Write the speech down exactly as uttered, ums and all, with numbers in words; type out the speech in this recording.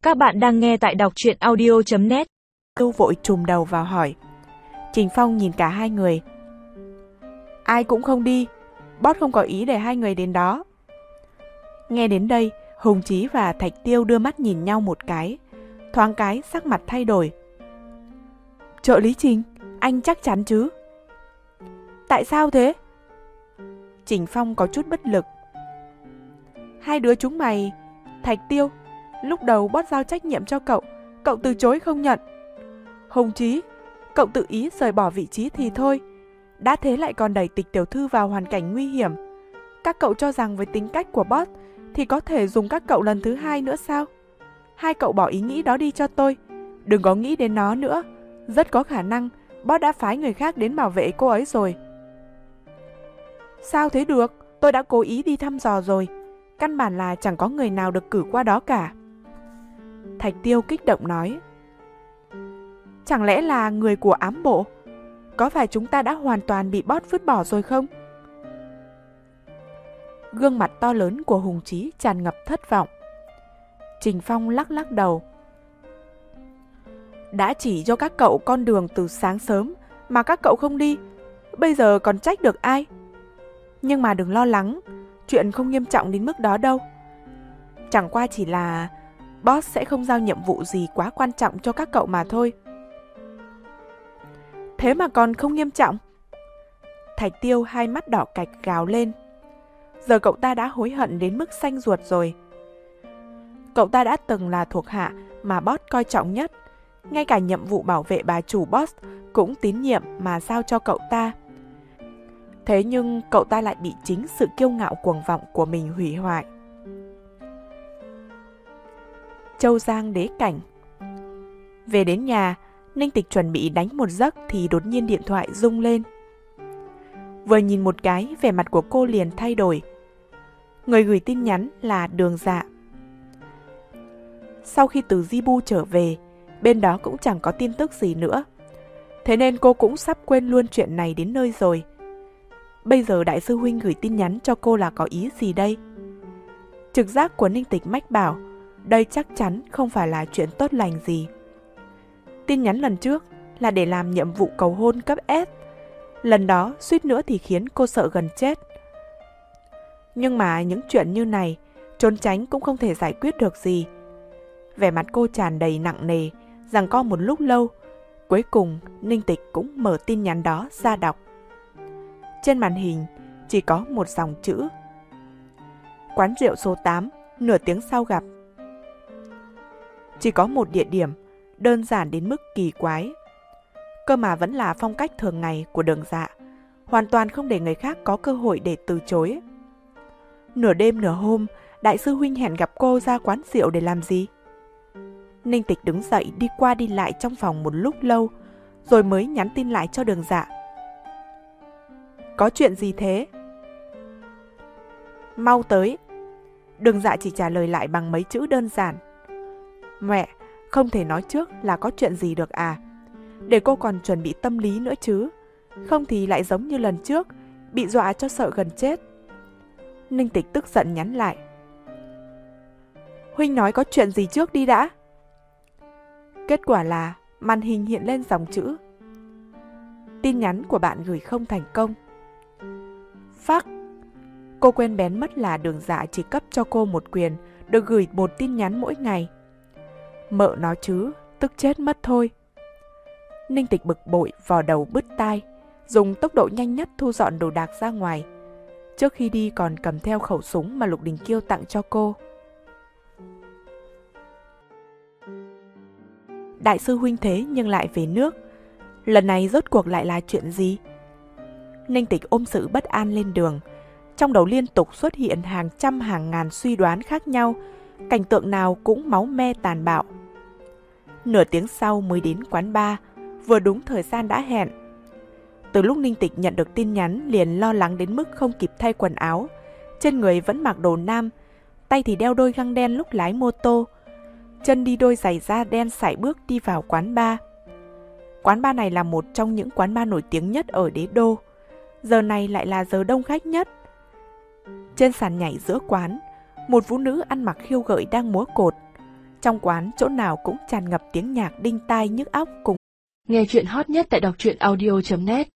Các bạn đang nghe tại đọc truyện audio chấm net. Lưu vội trùm đầu vào hỏi. Trình Phong nhìn cả hai người. Ai cũng không đi, boss không có ý để hai người đến đó. Nghe đến đây, Hùng Chí và Thạch Tiêu đưa mắt nhìn nhau một cái, thoáng cái sắc mặt thay đổi. Trợ lý Trình, anh chắc chắn chứ? Tại sao thế? Trình Phong có chút bất lực. Hai đứa chúng mày, Thạch Tiêu, lúc đầu boss giao trách nhiệm cho cậu, cậu từ chối không nhận. Hùng Chí, cậu tự ý rời bỏ vị trí thì thôi, đã thế lại còn đẩy Tịch tiểu thư vào hoàn cảnh nguy hiểm. Các cậu cho rằng với tính cách của boss thì có thể dùng các cậu lần thứ hai nữa sao? Hai cậu bỏ ý nghĩ đó đi cho tôi, đừng có nghĩ đến nó nữa. Rất có khả năng boss đã phái người khác đến bảo vệ cô ấy rồi. Sao thế được? Tôi đã cố ý đi thăm dò rồi, căn bản là chẳng có người nào được cử qua đó cả. Thạch Tiêu kích động nói. Chẳng lẽ là người của ám bộ? Có phải chúng ta đã hoàn toàn bị boss vứt bỏ rồi không? Gương mặt to lớn của Hùng Chí tràn ngập thất vọng. Trình Phong lắc lắc đầu. Đã chỉ cho các cậu con đường từ sáng sớm mà các cậu không đi, bây giờ còn trách được ai? Nhưng mà đừng lo lắng, chuyện không nghiêm trọng đến mức đó đâu. Chẳng qua chỉ là boss sẽ không giao nhiệm vụ gì quá quan trọng cho các cậu mà thôi. Thế mà còn không nghiêm trọng? Thạch Tiêu hai mắt đỏ cạch gào lên. Giờ cậu ta đã hối hận đến mức xanh ruột rồi. Cậu ta đã từng là thuộc hạ mà boss coi trọng nhất. Ngay cả nhiệm vụ bảo vệ bà chủ boss cũng tín nhiệm mà giao cho cậu ta. Thế nhưng cậu ta lại bị chính sự kiêu ngạo cuồng vọng của mình hủy hoại. Châu Giang đế cảnh. Về đến nhà, Ninh Tịch chuẩn bị đánh một giấc thì đột nhiên điện thoại rung lên. Vừa nhìn một cái, vẻ mặt của cô liền thay đổi. Người gửi tin nhắn là Đường Dạ. Sau khi từ Jibu trở về, bên đó cũng chẳng có tin tức gì nữa. Thế nên cô cũng sắp quên luôn chuyện này đến nơi rồi. Bây giờ đại sư huynh gửi tin nhắn cho cô là có ý gì đây? Trực giác của Ninh Tịch mách bảo, đây chắc chắn không phải là chuyện tốt lành gì. Tin nhắn lần trước là để làm nhiệm vụ cầu hôn cấp S. Lần đó suýt nữa thì khiến cô sợ gần chết. Nhưng mà những chuyện như này, trốn tránh cũng không thể giải quyết được gì. Vẻ mặt cô tràn đầy nặng nề, giằng co một lúc lâu. Cuối cùng, Ninh Tịch cũng mở tin nhắn đó ra đọc. Trên màn hình chỉ có một dòng chữ. Quán rượu số tám, nửa tiếng sau gặp. Chỉ có một địa điểm, đơn giản đến mức kỳ quái. Cơ mà vẫn là phong cách thường ngày của Đường Dạ, hoàn toàn không để người khác có cơ hội để từ chối. Nửa đêm nửa hôm, đại sư huynh hẹn gặp cô ra quán rượu để làm gì? Ninh Tịch đứng dậy đi qua đi lại trong phòng một lúc lâu, rồi mới nhắn tin lại cho Đường Dạ. Có chuyện gì thế? Mau tới. Đường Dạ chỉ trả lời lại bằng mấy chữ đơn giản. Mẹ, không thể nói trước là có chuyện gì được à? Để cô còn chuẩn bị tâm lý nữa chứ. Không thì lại giống như lần trước, bị dọa cho sợ gần chết. Ninh Tịch tức giận nhắn lại. Huynh nói có chuyện gì trước đi đã. Kết quả là màn hình hiện lên dòng chữ. Tin nhắn của bạn gửi không thành công. Phắc. Cô quên bén mất là Đường Dạ chỉ cấp cho cô một quyền được gửi một tin nhắn mỗi ngày. Mợ nó chứ, tức chết mất thôi. Ninh Tịch bực bội vò đầu bứt tai, dùng tốc độ nhanh nhất thu dọn đồ đạc ra ngoài. Trước khi đi còn cầm theo khẩu súng mà Lục Đình Kiêu tặng cho cô. Đại sư huynh thế nhưng lại về nước. Lần này rốt cuộc lại là chuyện gì? Ninh Tịch ôm sự bất an lên đường. Trong đầu liên tục xuất hiện hàng trăm hàng ngàn suy đoán khác nhau. Cảnh tượng nào cũng máu me tàn bạo. Nửa tiếng sau mới đến quán bar, vừa đúng thời gian đã hẹn. Từ lúc Ninh Tịch nhận được tin nhắn liền lo lắng đến mức không kịp thay quần áo. Trên người vẫn mặc đồ nam, tay thì đeo đôi găng đen lúc lái mô tô, chân đi đôi giày da đen sải bước đi vào quán bar. Quán bar này là một trong những quán bar nổi tiếng nhất ở Đế Đô. Giờ này lại là giờ đông khách nhất. Trên sàn nhảy giữa quán, một vũ nữ ăn mặc khiêu gợi đang múa cột. Trong quán chỗ nào cũng tràn ngập tiếng nhạc đinh tai nhức óc cùng. Nghe chuyện hot nhất tại đọc truyện audio chấm net